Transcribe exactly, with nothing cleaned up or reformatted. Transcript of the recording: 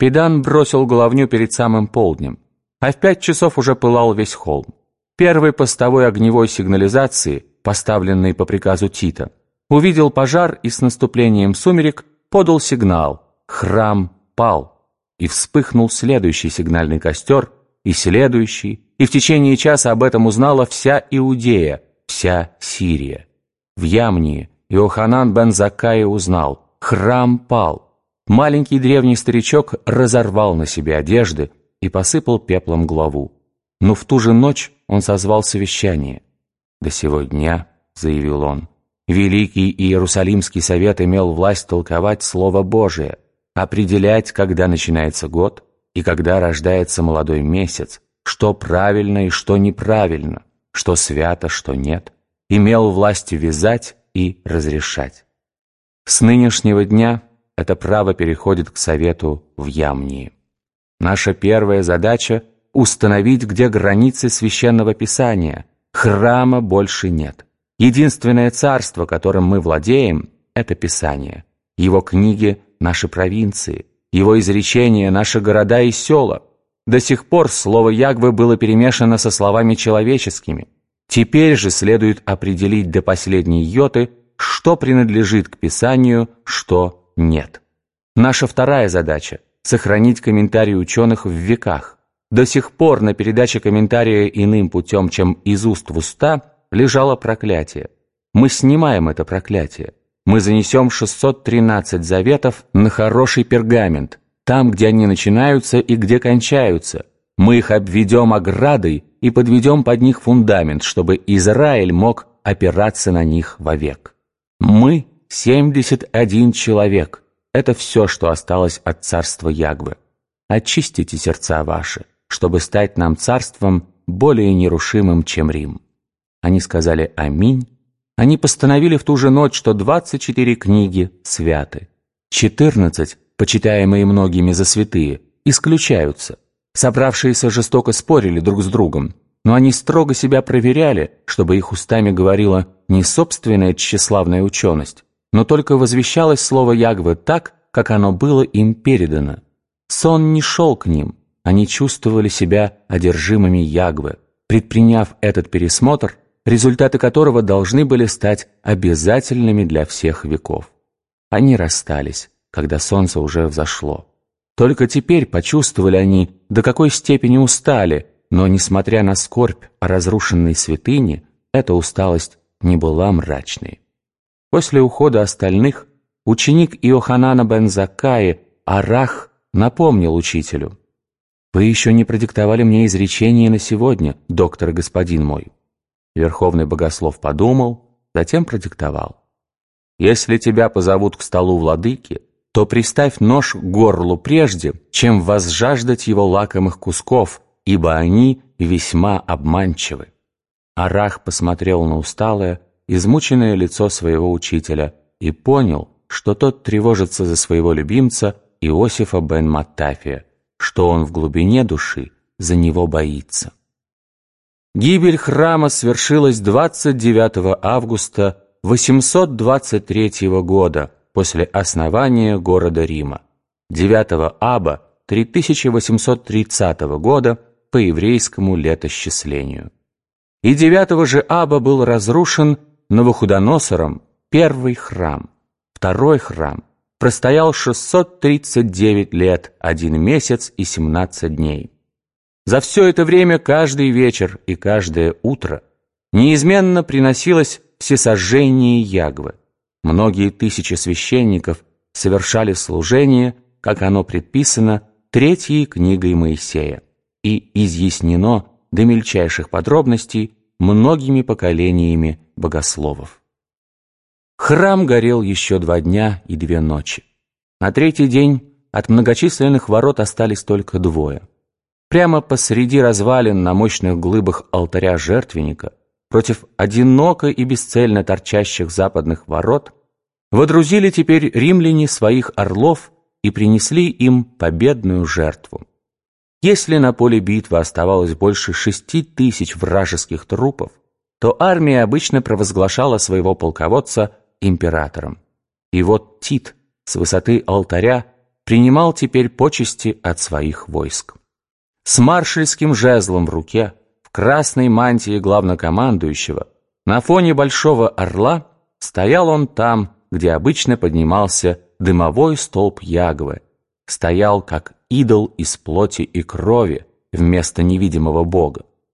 Педан бросил головню перед самым полднем, а в пять часов уже пылал весь холм. Первый постовой огневой сигнализации, поставленный по приказу Тита, увидел пожар и с наступлением сумерек подал сигнал «Храм пал», и вспыхнул следующий сигнальный костер, и следующий, и в течение часа об этом узнала вся Иудея, вся Сирия. В Ямнии Иоханан бен Заккай узнал «Храм пал». Маленький древний старичок разорвал на себе одежды и посыпал пеплом главу. Но в ту же ночь он созвал совещание. «До сего дня, — заявил он, — Великий Иерусалимский совет имел власть толковать Слово Божие, определять, когда начинается год и когда рождается молодой месяц, что правильно и что неправильно, что свято, что нет, имел власть вязать и разрешать. С нынешнего дня это право переходит к совету в Ямнии. Наша первая задача — установить, где границы Священного Писания. Храма больше нет. Единственное царство, которым мы владеем, — это Писание. Его книги — наши провинции, его изречения — наши города и села. До сих пор слово Ягвы было перемешано со словами человеческими. Теперь же следует определить до последней йоты, что принадлежит к Писанию, что нет. Наша вторая задача — сохранить комментарии ученых в веках. До сих пор на передаче комментария иным путем, чем из уст в уста, лежало проклятие. Мы снимаем это проклятие. Мы занесем шестьсот тринадцать заветов на хороший пергамент, там, где они начинаются и где кончаются. Мы их обведем оградой и подведем под них фундамент, чтобы Израиль мог опираться на них вовек. Мы — семьдесят один человек. Это все, что осталось от царства Ягвы. Очистите сердца ваши, чтобы стать нам царством более нерушимым, чем Рим». Они сказали «Аминь». Они постановили в ту же ночь, что двадцать четыре книги святы. четырнадцать, почитаемые многими за святые, исключаются. Собравшиеся жестоко спорили друг с другом, но они строго себя проверяли, чтобы их устами говорила не собственная тщеславная ученость, но только возвещалось слово Ягвы так, как оно было им передано. Сон не шел к ним, они чувствовали себя одержимыми Ягвы, предприняв этот пересмотр, результаты которого должны были стать обязательными для всех веков. Они расстались, когда солнце уже взошло. Только теперь почувствовали они, до какой степени устали, но, несмотря на скорбь о разрушенной святыне, эта усталость не была мрачной. После ухода остальных ученик Иоханана бен Заккая Арах напомнил учителю: «Вы еще не продиктовали мне изречение на сегодня, доктор и господин мой». Верховный богослов подумал, затем продиктовал: «Если тебя позовут к столу владыки, то приставь нож к горлу прежде, чем возжаждать его лакомых кусков, ибо они весьма обманчивы». Арах посмотрел на усталое, измученное лицо своего учителя и понял, что тот тревожится за своего любимца Иосифа бен Маттафия, что он в глубине души за него боится. Гибель храма свершилась двадцать девятого августа восемьсот двадцать третьего года после основания города Рима, девятого аба три тысячи восемьсот тридцатого года по еврейскому летосчислению. И девятого же аба был разрушен Навуходоносором первый храм. Второй храм простоял шестьсот тридцать девять лет, один месяц и семнадцать дней. За все это время каждый вечер и каждое утро неизменно приносилось всесожжение Ягвы. Многие тысячи священников совершали служение, как оно предписано Третьей книгой Моисея, и изъяснено до мельчайших подробностей многими поколениями богословов. Храм горел еще два дня и две ночи. На третий день от многочисленных ворот остались только двое. Прямо посреди развалин на мощных глыбах алтаря жертвенника, против одиноко и бесцельно торчащих западных ворот, водрузили теперь римляне своих орлов и принесли им победную жертву. Если на поле битвы оставалось больше шести тысяч вражеских трупов, то армия обычно провозглашала своего полководца императором. И вот Тит с высоты алтаря принимал теперь почести от своих войск. С маршальским жезлом в руке, в красной мантии главнокомандующего, на фоне большого орла стоял он там, где обычно поднимался дымовой столб Ягвы, стоял как идол из плоти и крови вместо невидимого бога.